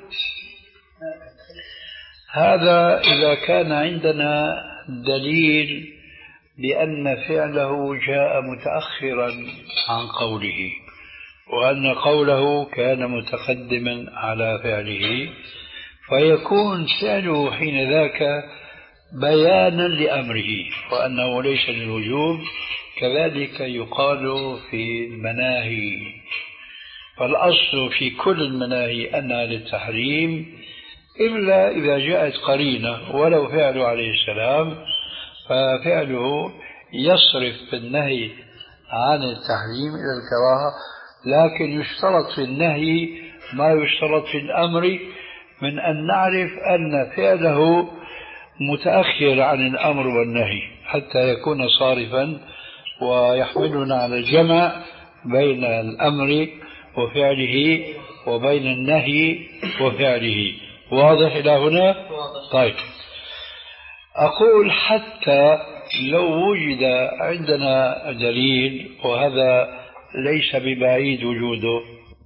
Speaker 2: هذا إذا كان عندنا دليل بأن فعله جاء متأخرا عن قوله، وأن قوله كان متقدما على فعله، فيكون فعله حين ذاك بيانا لأمره وأنه ليس للوجوب. كذلك يقال في المناهي، فالأصل في كل المناهي أنها للتحريم إلا إذا جاءت قرينة، ولو فعله عليه السلام ففعله يصرف في النهي عن التحريم إلى الكراهة، لكن يشترط في النهي ما يشترط في الأمر من أن نعرف أن فعله متأخر عن الأمر والنهي حتى يكون صارفا ويحملنا على الجمع بين الأمر وفعله وبين النهي وفعله. واضح إلى هنا؟ طيب، أقول حتى لو وجد عندنا دليل، وهذا ليس ببعيد وجوده،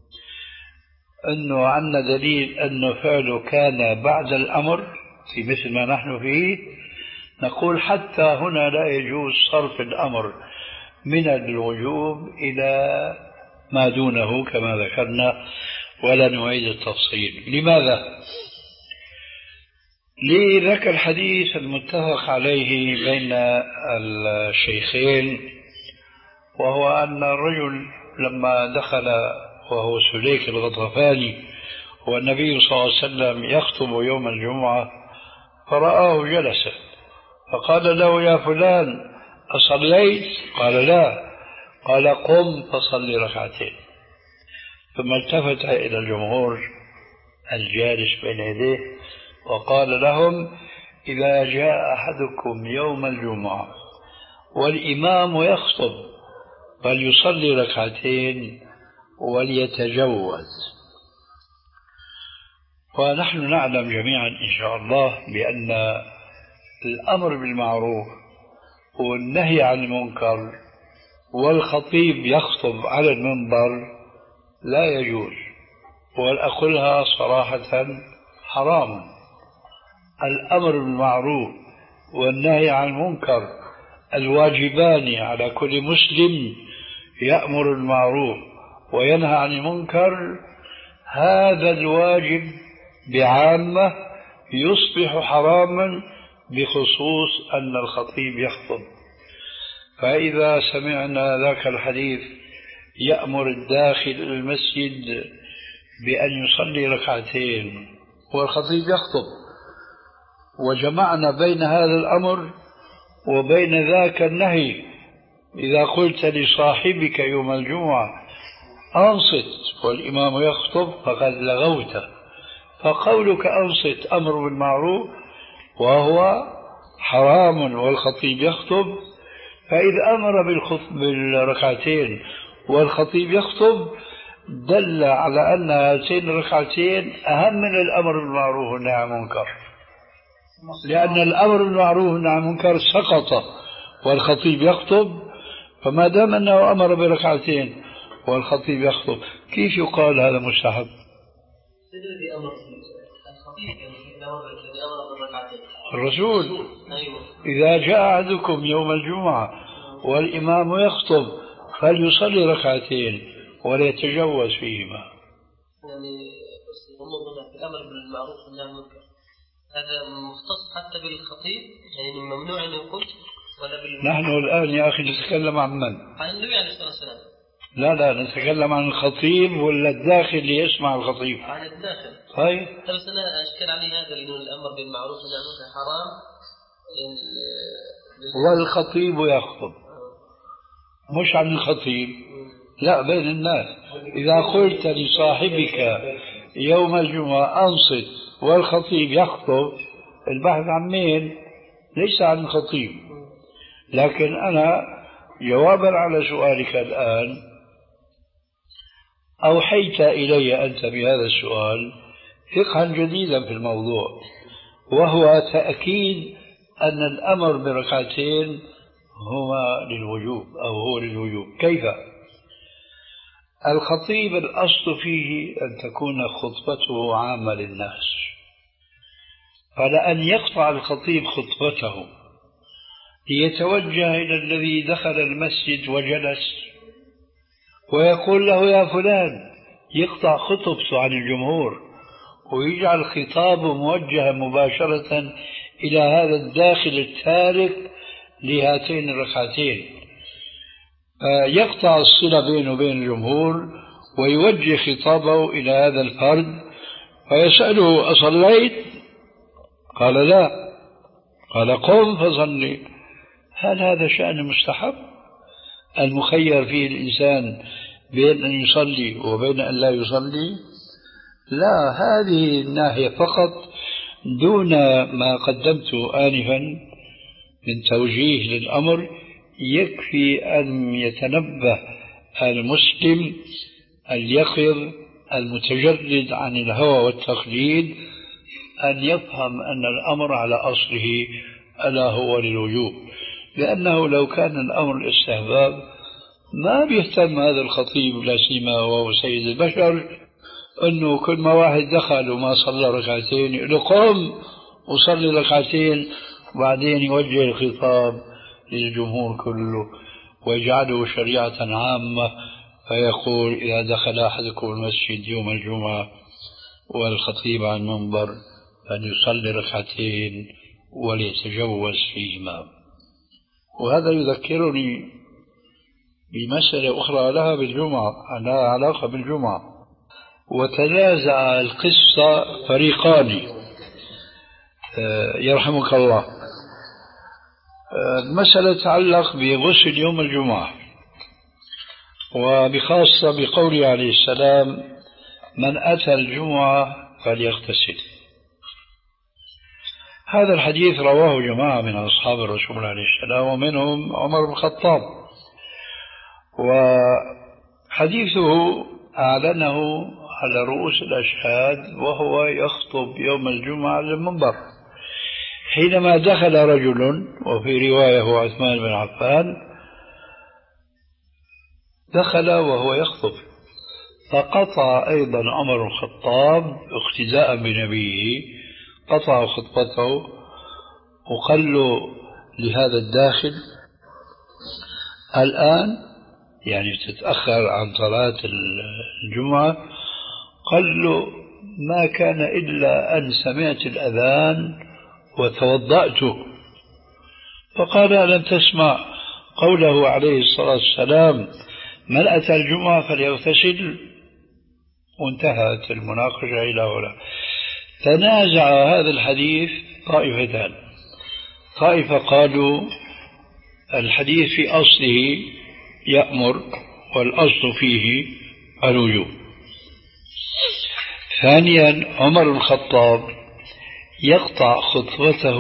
Speaker 2: أنه عندنا دليل أنه فعله كان بعد الأمر في مثل ما نحن فيه، نقول حتى هنا لا يجوز صرف الأمر من الوجوب إلى ما دونه كما ذكرنا، ولا نعيد التفصيل. لماذا؟ لذاك الحديث المتفق عليه بين الشيخين، وهو أن الرجل لما دخل وهو سليك الغطفاني والنبي صلى الله عليه وسلم يخطب يوم الجمعة فرآه جلسا، فقال له: يا فلان أصليت؟ قال: لا. قال: قم فصلي ركعتين. ثم التفت إلى الجمهور الجالس بين يديه وقال لهم: إذا جاء أحدكم يوم الجمعة والإمام يخطب فليصلي ركعتين وليتجوز. ونحن نعلم جميعا إن شاء الله بأن الأمر بالمعروف والنهي عن المنكر والخطيب يخطب على المنبر لا يجوز، وأقولها صراحة حرام. الأمر بالمعروف والنهي عن المنكر الواجبان على كل مسلم يأمر بالمعروف وينهى عن المنكر، هذا الواجب بعامة يصبح حراما بخصوص أن الخطيب يخطب. فإذا سمعنا ذاك الحديث يأمر الداخل المسجد بأن يصلي ركعتين والخطيب يخطب، وجمعنا بين هذا الأمر وبين ذاك النهي، إذا قلت لصاحبك يوم الجمعة أنصت والإمام يخطب فقد لغوت. فقولك أنصت أمر بالمعروف وهو حرام والخطيب يخطب، فإذا أمر بالركعتين والخطيب يخطب دل على أن هاتين الركعتين أهم من الأمر بالمعروف والنهي عن المنكر، لأن الأمر بالمعروف والنهي عن المنكر سقط والخطيب يخطب. فما دام أنه أمر بركعتين والخطيب يخطب، كيف يقال هذا مستحب؟ الرسول: إذا جاء أحدكم يوم الجمعة والإمام يخطب فليصلي ركعتين وليتجوز فيهما.
Speaker 4: يعني الأمر بالمعروف والنهي عن المنكر هذا مختص حتى بالخطيب، يعني ممنوع أن يقول ولا بال...
Speaker 2: نحن الآن يا أخي نتكلم عن من؟
Speaker 4: عن النبي عليه الصلاة والسلام.
Speaker 2: لا لا، نتكلم عن الخطيب ولا الداخل اللي يسمع الخطيب؟
Speaker 4: عن الداخل.
Speaker 2: طيب.
Speaker 4: بس أنا أشكل علي هذا لأنه الأمر بالمعروف والنهي عن المنكر حرام
Speaker 2: والخطيب يخطب، مش عن الخطيب، لا، بين الناس. إذا قلت لصاحبك يوم الجمعة أنصت والخطيب يخطب، البحث عن مين؟ ليس عن الخطيب. لكن أنا جوابا على سؤالك الآن أوحيت إلي أنت بهذا السؤال فقها جديدا في الموضوع، وهو تأكيد أن الأمر بركعتين هما للوجوب أو هو للوجوب. كيف؟ الخطيب الأصل فيه أن تكون خطبته عامة للناس، فلأن يقطع الخطيب خطبته ليتوجه إلى الذي دخل المسجد وجلس ويقول له يا فلان، يقطع خطبته عن الجمهور ويجعل خطابه موجها مباشرة إلى هذا الداخل التارك لهاتين الركعتين، يقطع الصلة بينه وبين الجمهور ويوجه خطابه إلى هذا الفرد فيسأله أصليت؟ قال لا، قال قم فصلي. هل هذا شأن مستحب المخير فيه الإنسان بين أن يصلي وبين أن لا يصلي؟ لا، هذه الناحية فقط دون ما قدمت آنفا من توجيه للأمر. يكفي أن يتنبه المسلم اليقظ المتجرد عن الهوى والتقليد أن يفهم أن الأمر على أصله ألا هو للوجوب، لأنه لو كان الأمر الاستحباب ما بيهتم هذا الخطيب لا سيما وهو سيد البشر أنه كل ما واحد دخل وما صلى ركعتين يقول له قم وصلي ركعتين، وبعدين يوجه الخطاب للجمهور كله ويجعله شريعة عامة، فيقول إذا دخل أحدكم المسجد يوم الجمعة والخطيب على المنبر أن يصلي ركعتين وليتجوز فيهما. وهذا يذكرني بمسألة أخرى لها بالجمعة، لها علاقة بالجمعة. وتنازع القصة فريقان يرحمك الله. المسألة تتعلق بغسل يوم الجمعة، وبخاصة بقوله عليه السلام من أتى الجمعة فليغتسل. هذا الحديث رواه جماعة من أصحاب الرسول عليه السلام ومنهم عمر بن الخطاب، وحديثه أعلنه على رؤوس الأشهاد وهو يخطب يوم الجمعة على المنبر، حينما دخل رجل وفي رواية هو عثمان بن عفان، دخل وهو يخطب فقطع أيضا عمر بن الخطاب اقتداء بنبيه، قطع خطبته وقال له لهذا الداخل الآن يعني تتأخر عن صلاة الجمعة، قال له ما كان إلا أن سمعت الأذان وتوضأت. فقال ألم تسمع قوله عليه الصلاة والسلام من أتى الجمعة فليغتسل؟ وانتهت المناقشة إلى هنا. تنازع هذا الحديث طائفتان، طائفة قالوا الحديث في أصله يأمر والأصل فيه الوجوب. ثانيا عمر بن الخطاب يقطع خطبته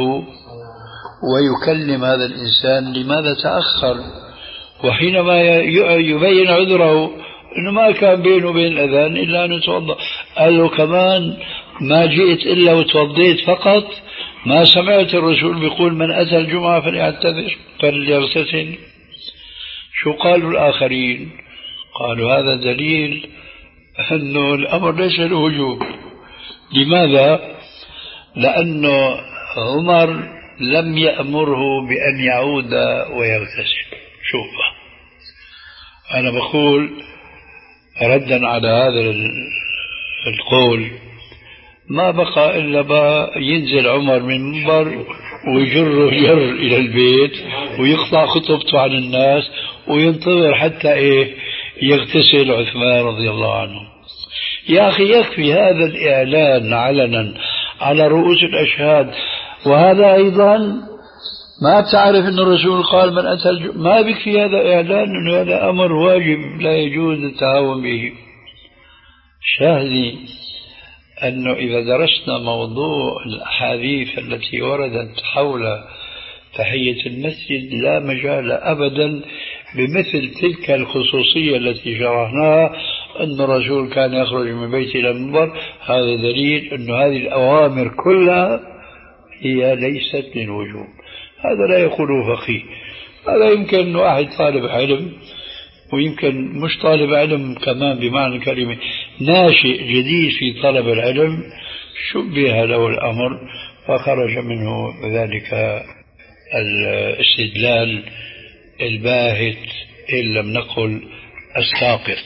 Speaker 2: ويكلم هذا الإنسان لماذا تأخر، وحينما يبين عذره أنه ما كان بينه وبين الأذان إلا أن يتوضأ، قال له كمان ما جئت إلا وتوضيت فقط، ما سمعت الرسول بيقول من أتى الجمعة فليعتذر فليغتسل. شو قالوا الآخرين؟ قالوا هذا دليل أنه الأمر ليس الوجوب. لماذا؟ لأنه عمر لم يأمره بأن يعود ويغتسل. شوف أنا بقول ردا على هذا القول، ما بقى إلا بقى ينزل عمر من المنبر ويجره جر إلى البيت ويقطع خطبته عن الناس وينتظر حتى إيه يغتسل عثمان رضي الله عنه. يا أخي يكفي هذا الإعلان علنا على رؤوس الأشهاد. وهذا أيضا ما بتعرف أن الرسول قال من أتى الجمعة، ما بكفي هذا إعلان أنه هذا أمر واجب لا يجوز التهاون به. شاهدي أنه إذا درسنا موضوع الأحاديث التي وردت حول تحية المسجد لا مجال أبدا بمثل تلك الخصوصية التي شرحناها أن الرسول كان يخرج من بيته إلى المنبر. هذا دليل أن هذه الأوامر كلها هي ليست للوجوب. هذا لا يقوله فقيه، هذا يمكن أن واحد طالب علم ويمكن مش طالب علم كمان بمعنى الكلمة، ناشئ جديد في طلب العلم، شبه له الأمر فخرج منه ذلك الاستدلال الباهت إن لم نقل الساقط.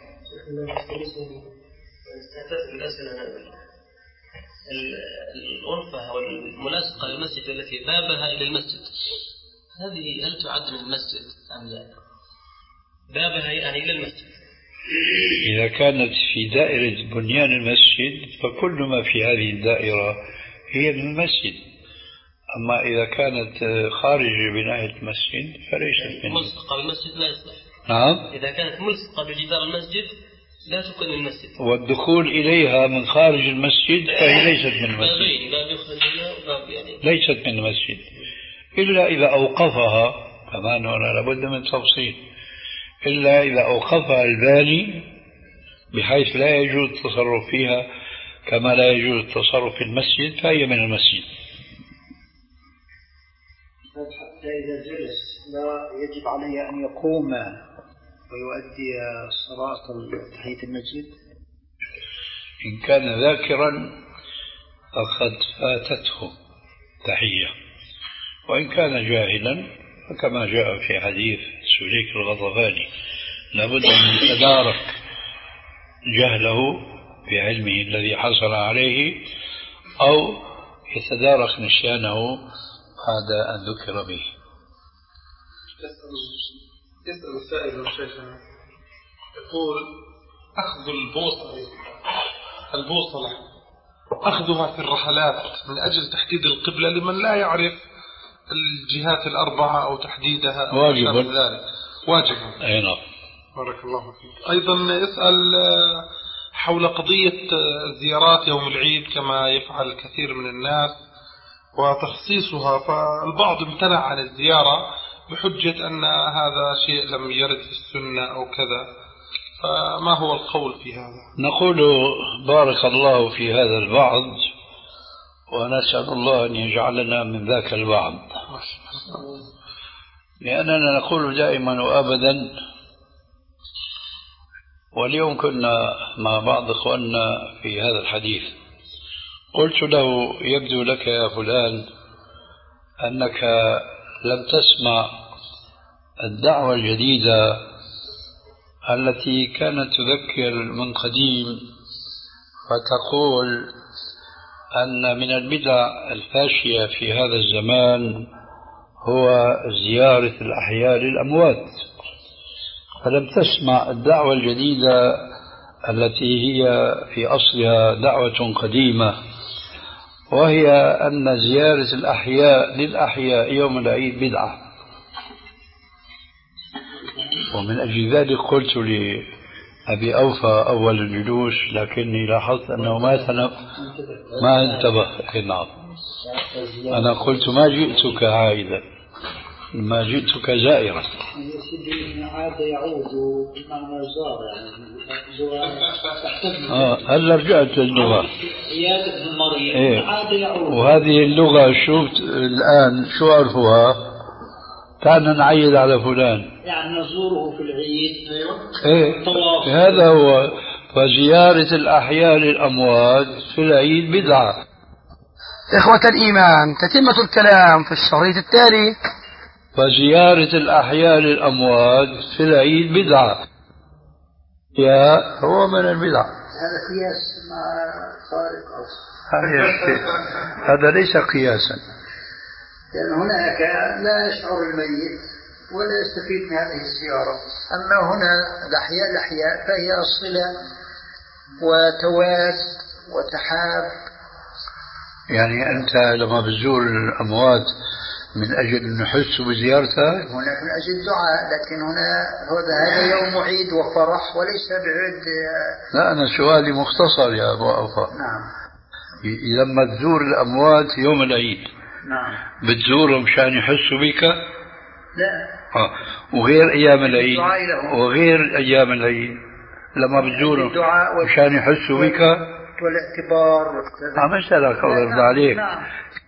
Speaker 4: الغرفة أو الملاصقة للمسجد التي بابها إلى المسجد، هذه هل تعد من المسجد أم لا؟ بابها يعني إلى المسجد.
Speaker 2: إذا كانت في دائرة بنيان المسجد فكل ما في هذه الدائرة هي من المسجد، أما إذا كانت خارج بناية المسجد فليست من
Speaker 4: ملصقة بالمسجد لا يصلح.
Speaker 2: نعم.
Speaker 4: إذا كانت ملصقة بجدار المسجد لا تكون من المسجد،
Speaker 2: والدخول إليها من خارج المسجد فهي ليست من المسجد.
Speaker 4: بابين، باب يخرج منها وباب يعني
Speaker 2: ليست من المسجد إلا إذا أوقفها، كمان هنا لابد من تفصيل، إلا إذا أوقفها الباني بحيث لا يجوز التصرف فيها كما لا يجوز التصرف في المسجد فهي من المسجد.
Speaker 3: حتى إذا جلس لا يجب عليه أن يقوم ويؤدي صلاة تحية المسجد؟
Speaker 2: إن كان ذاكرا فقد فاتته تحية، وإن كان جاهلا فكما جاء في حديث سليك الغضباني لابد أن يتدارك جهله بعلمه الذي حصل عليه أو يتدارك نسيانه بعد أن ذكر به.
Speaker 1: يسأل السائل شيخنا يقول: أخذ البوصلة البوصلة أخذها في الرحلات من أجل تحديد القبلة لمن لا يعرف الجهات الأربعة أو تحديدها أو
Speaker 2: واجب
Speaker 1: ذلك واجب.
Speaker 2: أي نعم.
Speaker 1: بارك الله فيك. أيضا يسأل حول قضية زيارات يوم العيد كما يفعل الكثير من الناس وتخصيصها، فالبعض امتنع عن الزيارة بحجة أن هذا شيء لم يرد في السنة أو كذا، فما هو القول في هذا؟
Speaker 2: نقول بارك الله في هذا البعض ونسأل الله أن يجعلنا من ذاك البعض، لأننا نقول دائما وأبدا. واليوم كنا مع بعض إخواننا في هذا الحديث، قلت له: يبدو لك يا فلان أنك لم تسمع الدعوة الجديدة التي كانت تذكر من قديم فتقول أن من البدع الفاشية في هذا الزمان هو زيارة الأحياء للأموات، فلم تسمع الدعوة الجديدة التي هي في أصلها دعوة قديمة، وهي أن زيارة الأحياء للأحياء يوم العيد بدعة. ومن أجل ذلك قلت لأبي أوفى أول الجلوس، لكني لاحظت أنه ما ما انتبه. نعم، أنا قلت ما جئتك عائدا، ما جئتك زائرا.
Speaker 3: عاد يعود بمعنى زار يعني
Speaker 2: آه هلا رجعت للغة
Speaker 3: عيادة المريض.
Speaker 2: إيه؟
Speaker 3: عاد يعود.
Speaker 2: وهذه اللغة شو الآن شو عرفوها؟ تعالنا نعيد على فلان،
Speaker 3: يعني نزوره في العيد.
Speaker 2: إيه؟ هذا هو. فزيارة الأحياء للأموات في العيد بدعة.
Speaker 5: إخوة الإيمان، تتمة الكلام في الشريط التالي.
Speaker 2: فزيارة الأحياء للأموات في العيد بدعة، يا هو من البدع.
Speaker 3: هذا قياس مع خارق
Speaker 2: هذا ليس قياسا،
Speaker 3: لأن هناك لا يشعر الميت ولا يستفيد من هذه الزيارة، أما هنا الأحياء الأحياء فهي الصلة وتواد وتحاب.
Speaker 2: يعني أنت لما بتزور الأموات من أجل أن نحس بزيارتها؟
Speaker 3: هناك من أجل الدعاء، لكن هنا هذا يوم عيد وفرح وليس بعيد.
Speaker 2: لا، أنا سؤالي مختصر يا أبو أوفى.
Speaker 3: نعم.
Speaker 2: لما تزور الأموات يوم العيد،
Speaker 3: نعم،
Speaker 2: بتزورهم مشان يحسوا بك؟
Speaker 3: لا.
Speaker 2: آه. وغير أيام العيد، وغير أيام العيد لما بتزورهم مشان يحسوا بك
Speaker 3: والاعتبار
Speaker 2: عم أسألك الله يرضى عليك.
Speaker 3: نعم.